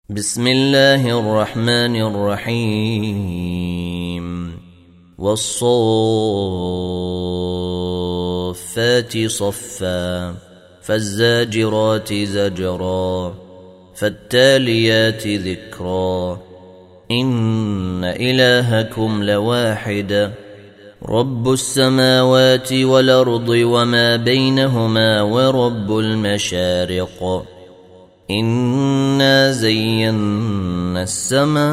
بسم الله الرحمن الرحيم والصافات صفا فالزاجرات زجرا فالتاليات ذكرا إن إلهكم لواحد رب السماوات والأرض وما بينهما ورب المشارق إنا زينا السماء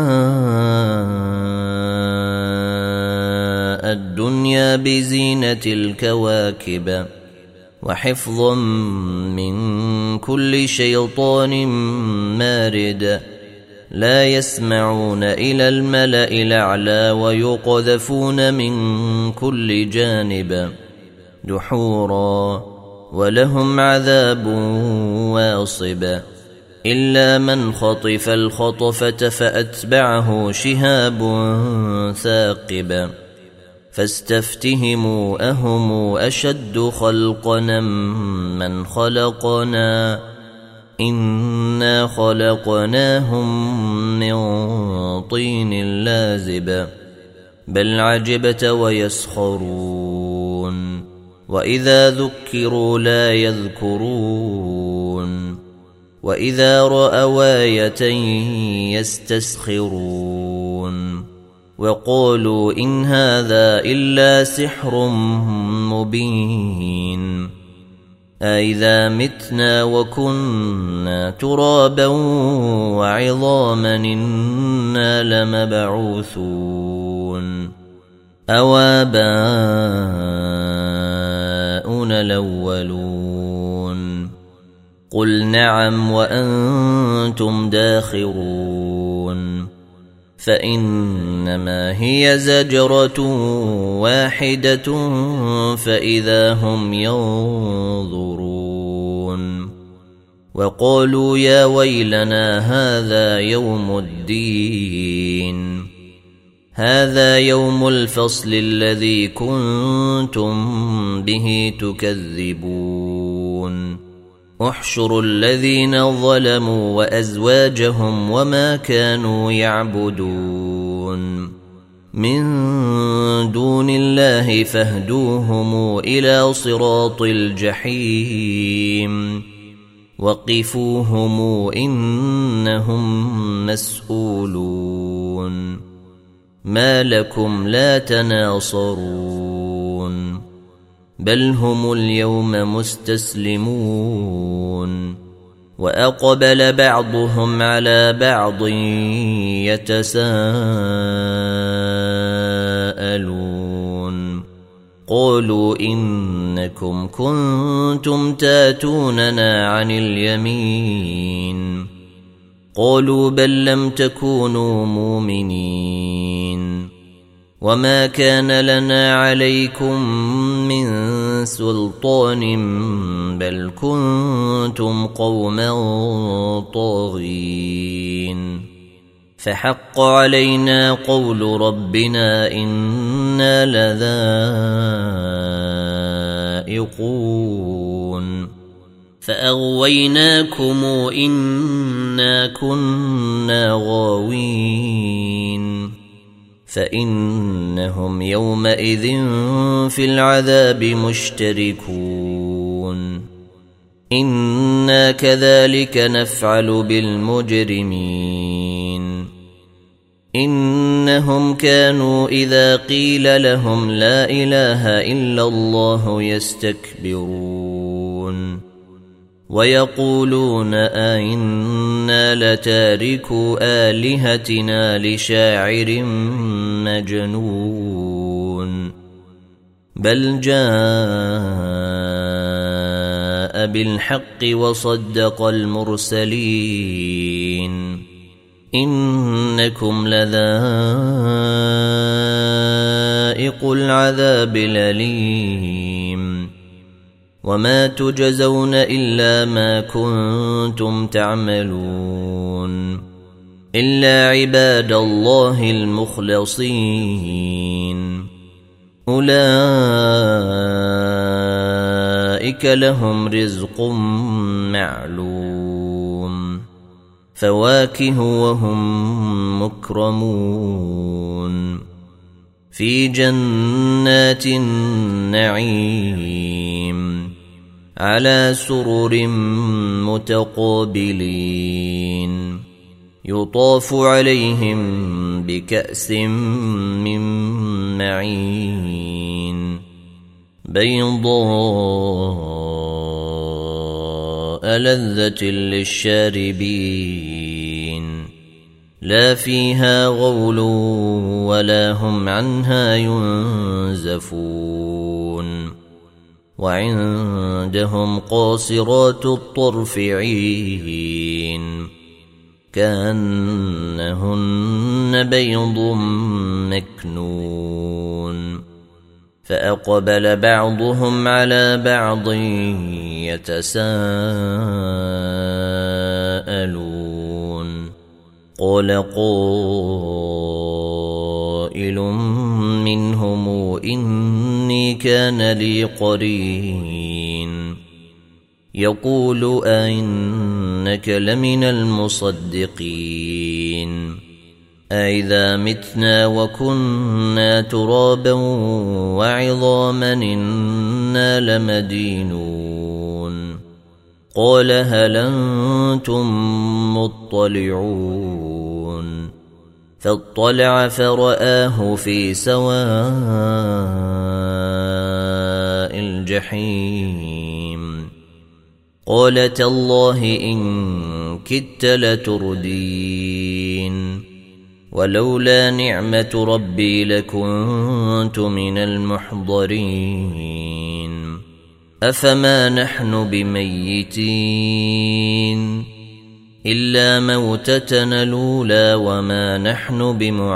الدنيا بزينة الكواكب وحفظا من كل شيطان مارد لا يسمعون إلى الملأ الأعلى ويقذفون من كل جانب دحورا ولهم عذاب واصب إلا من خطف الخطفة فأتبعه شهاب ثاقب فاستفتهموا أهم أشد خلقنا من خلقنا إنا خلقناهم من طين لازب بل عجبت ويسخرون وإذا ذكروا لا يذكرون وإذا رأوا آية يستسخرون وقالوا إن هذا إلا سحر مبين أإذا متنا وكنا ترابا وعظاما إنا لمبعوثون أو آباؤنا الأولون قل نعم وأنتم داخرون فإنما هي زجرة واحدة فإذا هم ينظرون وقالوا يا ويلنا هذا يوم الدين هذا يوم الفصل الذي كنتم به تكذبون احشروا الذين ظلموا وأزواجهم وما كانوا يعبدون من دون الله فاهدوهم إلى صراط الجحيم وقفوهم إنهم مسؤولون ما لكم لا تناصرون بل هم اليوم مستسلمون وأقبل بعضهم على بعض يتساءلون قالوا إنكم كنتم تاتوننا عن اليمين قالوا بل لم تكونوا مؤمنين وما كان لنا عليكم من سلطان بل كنتم قوما طاغين فحق علينا قول ربنا إنا لذائقون فأغويناكم إنا كنا غاوين فإنهم يومئذ في العذاب مشتركون إنا كذلك نفعل بالمجرمين إنهم كانوا إذا قيل لهم لا إله إلا الله يستكبرون ويقولون أئنا لتاركو آلهتنا لشاعر مجنون بل جاء بالحق وصدق المرسلين إنكم لذائق العذاب الأليم وما تجزون إلا ما كنتم تعملون إلا عباد الله المخلصين أولئك لهم رزق معلوم فواكه وهم مكرمون في جنات النعيم على سرر متقابلين يطاف عليهم بكأس من معين بيضاء لذة للشاربين لا فيها غول ولا هم عنها ينزفون وعندهم قاصرات الطرف عين كأنهن بيض مكنون فأقبل بعضهم على بعض يتساءلون قال قائل منهم إني كان لي قرين يقول أئنك لمن المصدقين أئذا متنا وكنا ترابا وعظاما إنا لمدينون قال هل أنتم مطلعون فاطلع فرآه في سواء الجحيم قال تالله إن كدت لتردين ولولا نعمة ربي لكنت من المحضرين أفما نحن بميتين إلا موتتنا الأولى وما نحن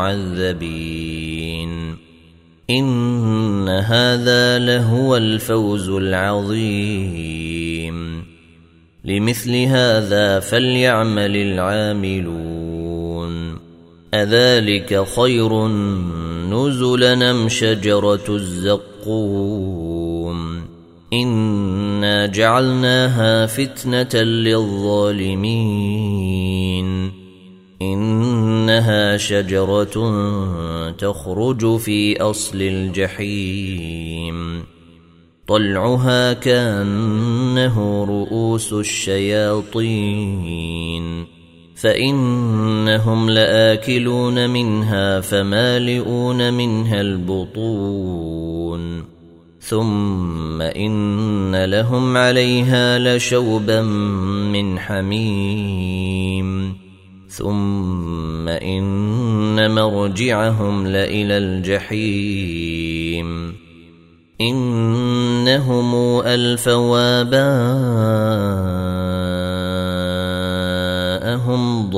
بمعذبين إن هذا لهو الفوز العظيم لمثل هذا فليعمل العاملون أذلك خير نزلا أم شجرة الزقوم إنا جعلناها فتنة للظالمين إنها شجرة تخرج في أصل الجحيم طلعها كأنه رؤوس الشياطين فإنهم لآكلون منها فمالئون منها البطون ثم إن لهم عليها لشوبا من حميم ثم إن مرجعهم لإلى الجحيم إنهم ألفوا آباءهم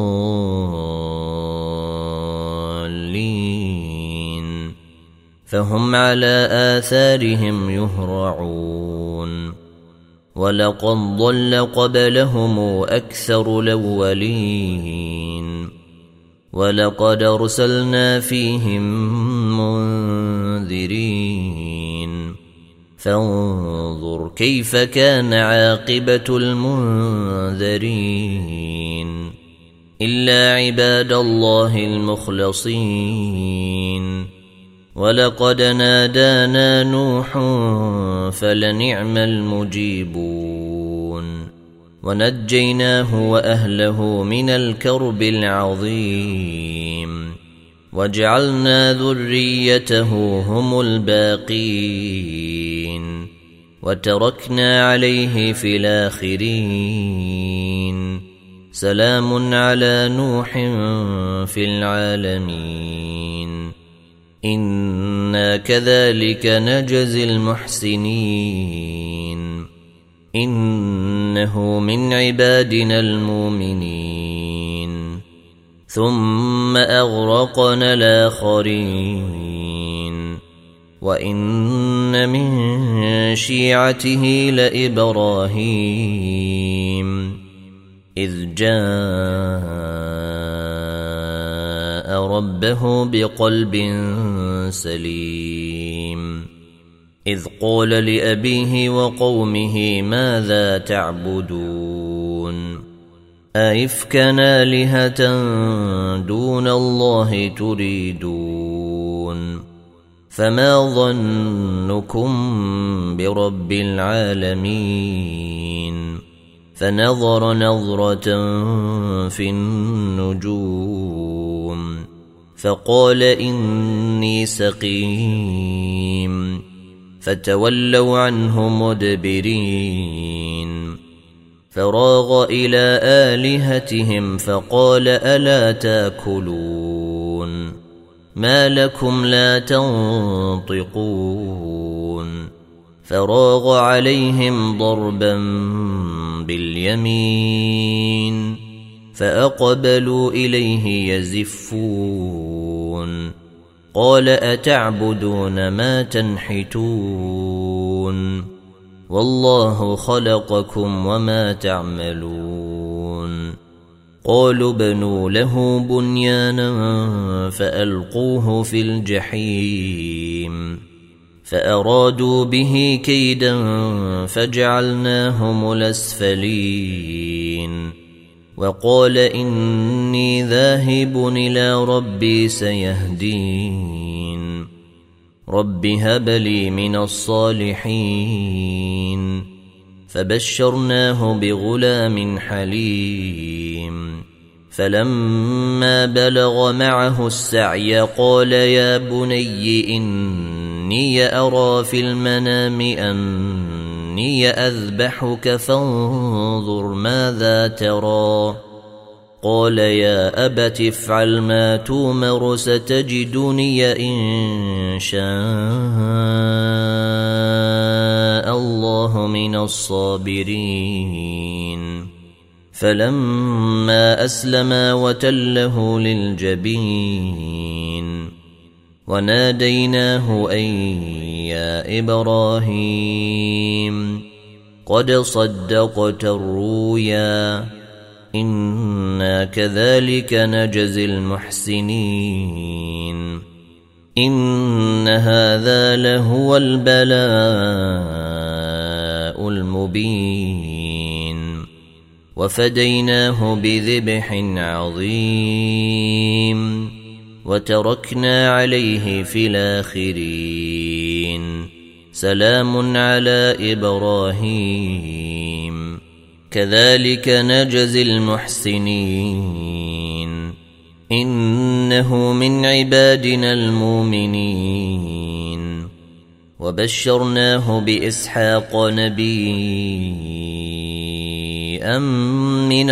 ضالين فهم على آثارهم يهرعون ولقد ضل قبلهم أكثر الأولين ولقد أرسلنا فيهم منذرين فانظر كيف كان عاقبة المنذرين إلا عباد الله المخلصين ولقد نادانا نوح فلنعم المجيبون ونجيناه وأهله من الكرب العظيم وجعلنا ذريته هم الباقين وتركنا عليه في الآخرين سلام على نوح في العالمين إنا كذلك نجزي المحسنين إنه من عبادنا المؤمنين ثم أغرقنا الآخرين وإن من شيعته لإبراهيم إذ جاء ربه بقلب سليم إذ قال لأبيه وقومه ماذا تعبدون أئفكا آلهة دون الله تريدون فما ظنكم برب العالمين فنظر نظرة في النجوم فقال إني سقيم فتولوا عنه مدبرين فراغ إلى آلهتهم فقال ألا تاكلون ما لكم لا تنطقون فراغ عليهم ضربا باليمين فأقبلوا إليه يزفون قال أتعبدون ما تنحتون والله خلقكم وما تعملون قالوا بنوا له بنيانا فألقوه في الجحيم فأرادوا به كيدا فجعلناهم الأسفلين وقال إني ذاهب إلى ربي سيهدين رب هب لي من الصالحين فبشرناه بغلام حليم فلما بلغ معه السعي قال يا بني إني أرى في المنام أني أذبحك فانظر ماذا ترى قال يا أبت افعل ما تومر ستجدني إن شاء الله من الصابرين فلما أسلما وتله للجبين وناديناه أن يا إبراهيم قد صدقت الرؤيا إنا كذلك نجزي المحسنين إن هذا لهو البلاء المبين وفديناه بذبح عظيم وتركنا عليه في الآخرين سلام على إبراهيم كذلك نجزي المحسنين إنه من عبادنا المؤمنين وبشرناه بإسحاق نبيا من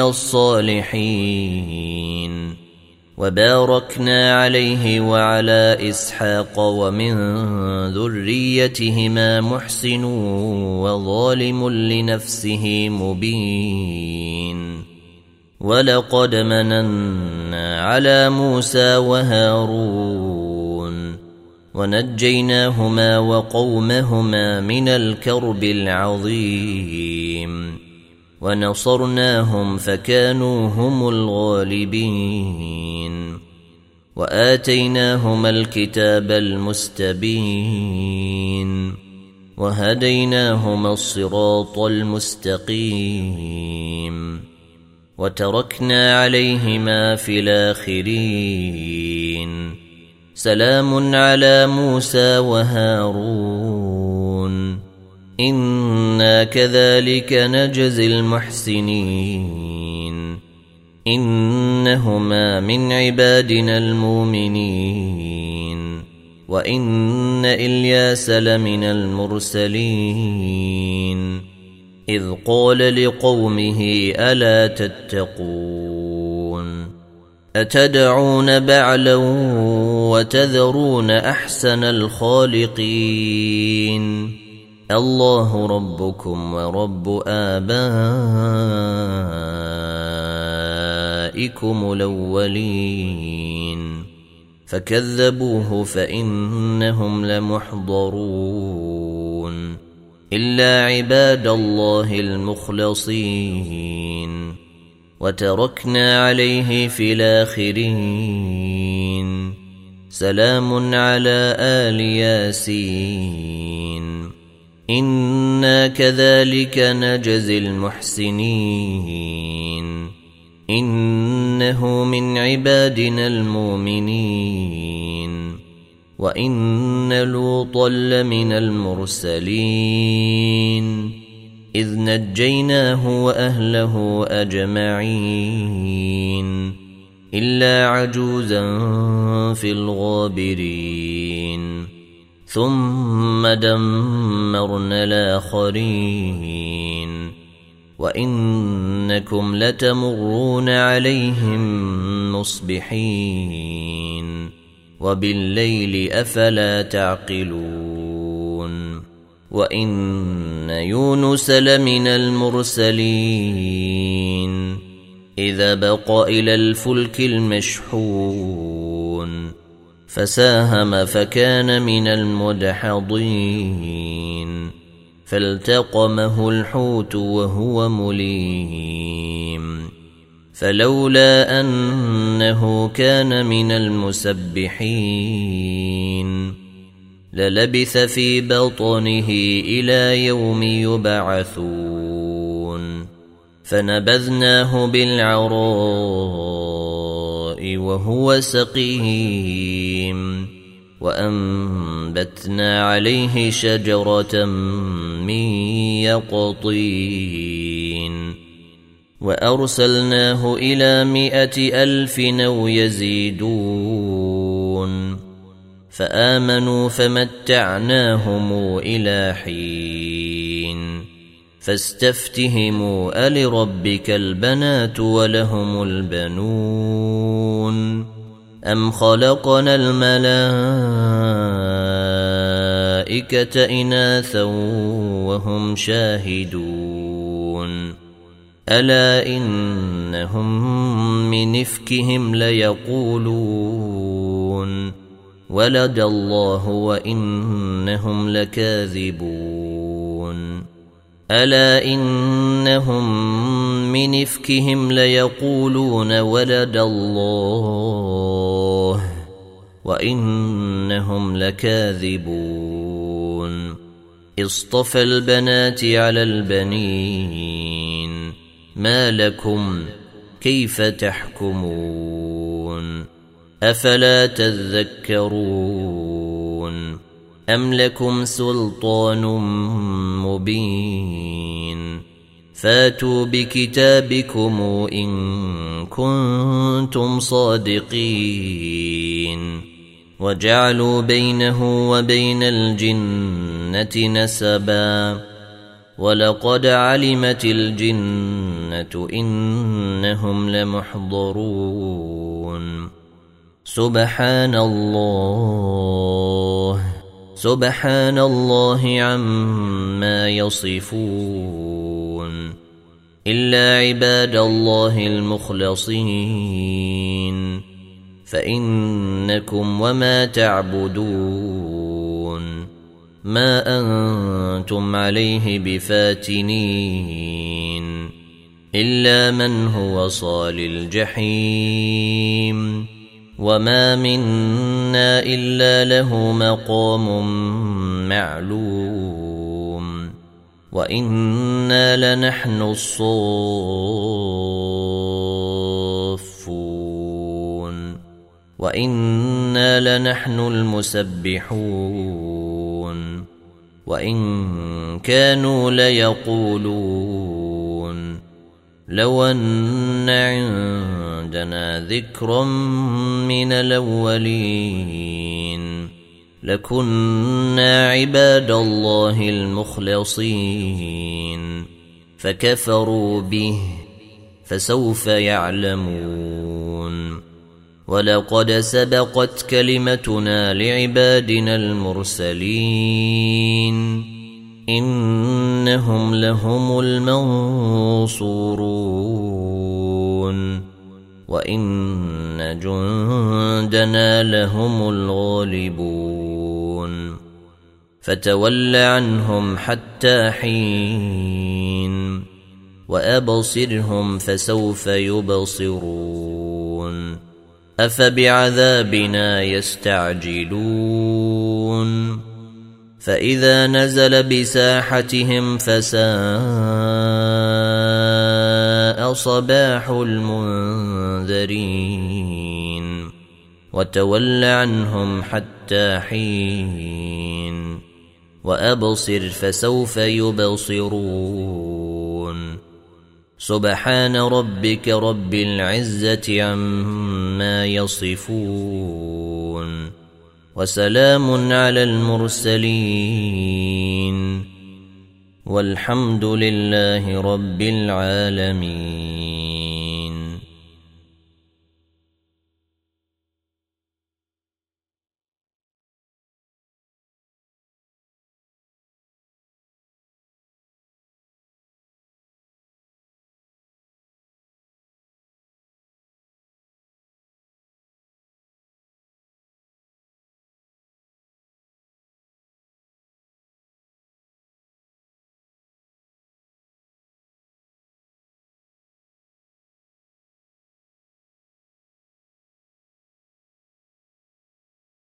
الصالحين وباركنا عليه وعلى إسحاق ومن ذريتهما محسن وظالم لنفسه مبين ولقد مننا على موسى وهارون ونجيناهما وقومهما من الكرب العظيم ونصرناهم فكانوا هم الغالبين وآتيناهما الكتاب المستبين وهديناهما الصراط المستقيم وتركنا عليهما في الآخرين سلام على موسى وهارون إنا كذلك نجزي المحسنين إنهما من عبادنا المؤمنين وإن إلياس لمن المرسلين إذ قال لقومه ألا تتقون أتدعون بعلا وتذرون أحسن الخالقين الله ربكم ورب آبائكم الأولين فكذبوه فإنهم لمحضرون إلا عباد الله المخلصين وتركنا عليه في الآخرين سلام على آل ياسين إنا كذلك نجزي المحسنين إنه من عبادنا المؤمنين وإن لوطا لمن المرسلين إذ نجيناه وأهله أجمعين إلا عجوزا في الغابرين ثم دمرنا الآخرين وإنكم لتمرون عليهم مصبحين وبالليل أفلا تعقلون وإن يونس لمن المرسلين إذا بق إلى الفلك المشحون فساهم فكان من المدحضين فالتقمه الحوت وهو مليم فلولا أنه كان من المسبحين للبث في بطنه إلى يوم يبعثون فنبذناه بالعراء وهو سقيم وأنبتنا عليه شجرة من يقطين وأرسلناه إلى 100,000 أو يزيدون فآمنوا فمتعناهم إلى حين فاستفتهموا ألربك البنات ولهم البنون أم خلقنا الملائكة إناثا وهم شاهدون ألا إنهم من إفكهم ليقولون ولد الله وإنهم لكاذبون ألا إنهم من إفكهم ليقولون ولد الله وإنهم لكاذبون اصطفى البنات على البنين ما لكم كيف تحكمون أفلا تذكرون أم لكم سلطان مبين فاتوا بكتابكم إن كنتم صادقين وجعلوا بينه وبين الجنة نسبا ولقد علمت الجنة إنهم لمحضرون سبحان الله عما يصفون إلا عباد الله المخلصين فإنكم وما تعبدون ما أنتم عليه بفاتنين إلا من هو صال الجحيم وما منا إلا له مقام معلوم وإنا لنحن الصافون وإنا لنحن المسبحون وإن كانوا ليقولون لو أن عندنا ذكرا من الأولين لكنا عباد الله المخلصين فكفروا به فسوف يعلمون ولقد سبقت كلمتنا لعبادنا المرسلين إنهم لهم المنصورون وإن جندنا لهم الغالبون فتول عنهم حتى حين وأبصرهم فسوف يبصرون أفبعذابنا يستعجلون فإذا نزل بساحتهم فساء صباح المنذرين وتول عنهم حتى حين وأبصر فسوف يبصرون سبحان ربك رب العزة عما يصفون وسلام على المرسلين والحمد لله رب العالمين.